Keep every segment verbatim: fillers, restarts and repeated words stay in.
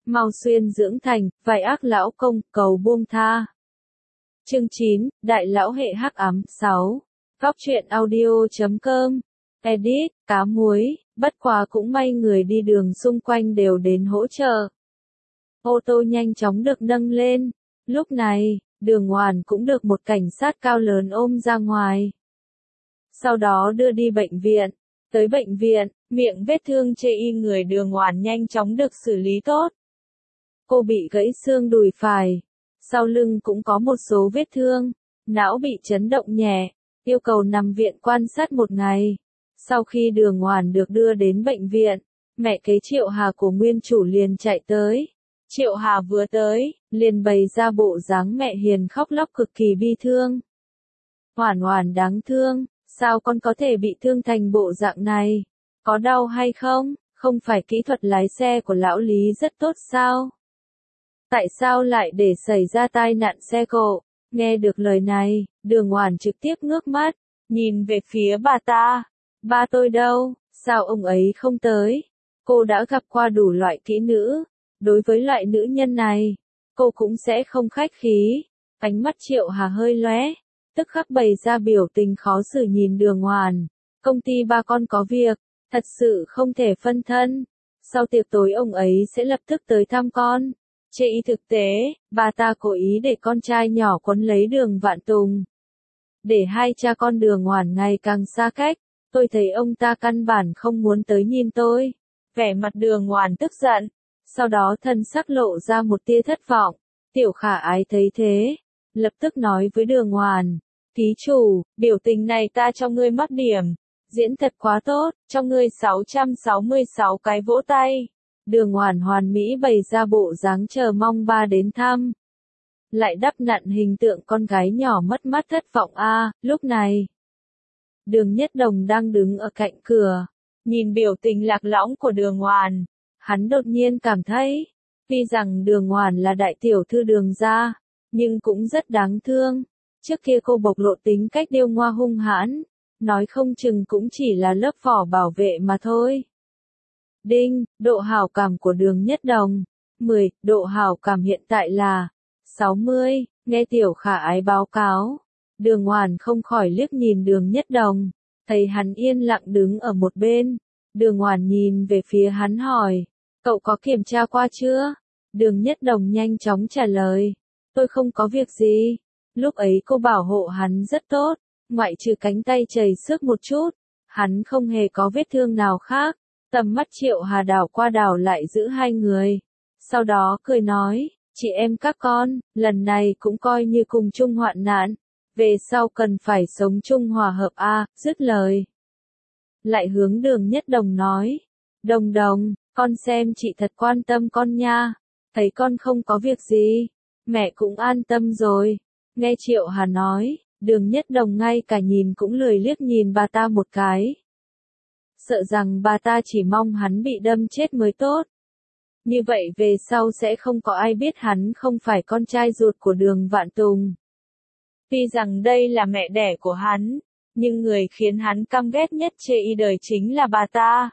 mau xuyên dưỡng thành, vài ác lão công, cầu buông tha. Chương chín, Đại lão hệ hắc ám. sáu. Góc truyện audio chấm com. Edit, cá muối, bất quá cũng may người đi đường xung quanh đều đến hỗ trợ. Ô tô nhanh chóng được nâng lên. Lúc này, Đường Oản cũng được một cảnh sát cao lớn ôm ra ngoài. Sau đó đưa đi bệnh viện. Tới bệnh viện, miệng vết thương chê y người Đường Oản nhanh chóng được xử lý tốt. Cô bị gãy xương đùi phải. Sau lưng cũng có một số vết thương. Não bị chấn động nhẹ. Yêu cầu nằm viện quan sát một ngày. Sau khi Đường Oản được đưa đến bệnh viện, mẹ kế Triệu Hà của nguyên chủ liền chạy tới. Triệu Hà vừa tới, liền bày ra bộ dáng mẹ hiền khóc lóc cực kỳ bi thương. Oản Oản đáng thương, sao con có thể bị thương thành bộ dạng này? Có đau hay không? Không phải kỹ thuật lái xe của lão Lý rất tốt sao? Tại sao lại để xảy ra tai nạn xe cộ? Nghe được lời này, Đường Oản trực tiếp ngước mắt, nhìn về phía bà ta. Ba tôi đâu? Sao ông ấy không tới? Cô đã gặp qua đủ loại kỹ nữ. Đối với loại nữ nhân này, cô cũng sẽ không khách khí. Ánh mắt Triệu Hà hơi lóe, tức khắc bày ra biểu tình khó xử nhìn Đường Oản. Công ty ba con có việc, thật sự không thể phân thân. Sau tiệc tối ông ấy sẽ lập tức tới thăm con. Chê y thực tế, bà ta cố ý để con trai nhỏ quấn lấy Đường Vạn Tùng. Để hai cha con Đường Oản ngày càng xa cách, tôi thấy ông ta căn bản không muốn tới nhìn tôi. Vẻ mặt Đường Oản tức giận, sau đó thân sắc lộ ra một tia thất vọng. Tiểu Khả Ái thấy thế, lập tức nói với Đường Oản, "Ký chủ, biểu tình này ta cho ngươi mất điểm, diễn thật quá tốt, cho ngươi sáu trăm sáu mươi sáu cái vỗ tay." Đường Oản hoàn mỹ bày ra bộ dáng chờ mong ba đến thăm. Lại đắp nặn hình tượng con gái nhỏ mất mát thất vọng a, à, lúc này. Đường Nhất Đồng đang đứng ở cạnh cửa, nhìn biểu tình lạc lõng của Đường Oản, hắn đột nhiên cảm thấy, tuy rằng Đường Oản là đại tiểu thư Đường gia, nhưng cũng rất đáng thương. Trước kia cô bộc lộ tính cách điêu ngoa hung hãn, nói không chừng cũng chỉ là lớp vỏ bảo vệ mà thôi. Đinh, độ hảo cảm của Đường Nhất Đồng, mười, độ hảo cảm hiện tại là sáu mươi, nghe Tiểu Khả Ái báo cáo. Đường Oản không khỏi liếc nhìn Đường Nhất Đồng, thấy hắn yên lặng đứng ở một bên. Đường Oản nhìn về phía hắn hỏi, cậu có kiểm tra qua chưa? Đường Nhất Đồng nhanh chóng trả lời, tôi không có việc gì. Lúc ấy cô bảo hộ hắn rất tốt, ngoại trừ cánh tay chảy xước một chút, hắn không hề có vết thương nào khác. Tầm mắt Triệu Hà đảo qua đảo lại giữ hai người. Sau đó cười nói, chị em các con, lần này cũng coi như cùng chung hoạn nạn. Về sau cần phải sống chung hòa hợp a, à, dứt lời. Lại hướng Đường Nhất Đồng nói, Đồng Đồng, con xem chị thật quan tâm con nha. Thấy con không có việc gì, mẹ cũng an tâm rồi. Nghe Triệu Hà nói, Đường Nhất Đồng ngay cả nhìn cũng lười liếc nhìn bà ta một cái. Sợ rằng bà ta chỉ mong hắn bị đâm chết mới tốt. Như vậy về sau sẽ không có ai biết hắn không phải con trai ruột của Đường Vạn Tùng. Tuy rằng đây là mẹ đẻ của hắn, nhưng người khiến hắn căm ghét nhất chê y đời chính là bà ta.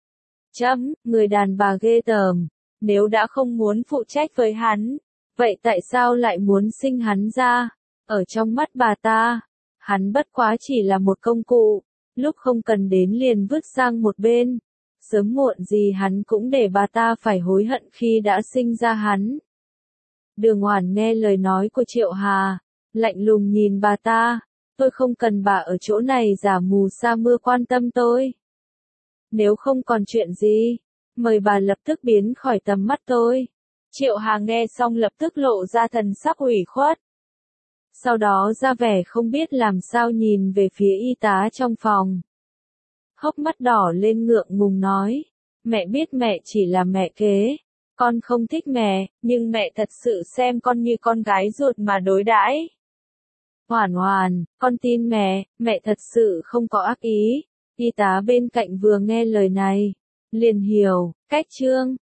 Chấm, người đàn bà ghê tởm, nếu đã không muốn phụ trách với hắn, vậy tại sao lại muốn sinh hắn ra? Ở trong mắt bà ta, hắn bất quá chỉ là một công cụ. Lúc không cần đến liền vứt sang một bên. Sớm muộn gì hắn cũng để bà ta phải hối hận khi đã sinh ra hắn. Đường Oản nghe lời nói của Triệu Hà, lạnh lùng nhìn bà ta, tôi không cần bà ở chỗ này giả mù sa mưa quan tâm tôi. Nếu không còn chuyện gì, mời bà lập tức biến khỏi tầm mắt tôi. Triệu Hà nghe xong lập tức lộ ra thần sắc ủy khuất. Sau đó ra vẻ không biết làm sao nhìn về phía y tá trong phòng. Hốc mắt đỏ lên ngượng ngùng nói, mẹ biết mẹ chỉ là mẹ kế, con không thích mẹ, nhưng mẹ thật sự xem con như con gái ruột mà đối đãi. Oản Oản, con tin mẹ, mẹ thật sự không có ác ý. Y tá bên cạnh vừa nghe lời này, liền hiểu, cách chương,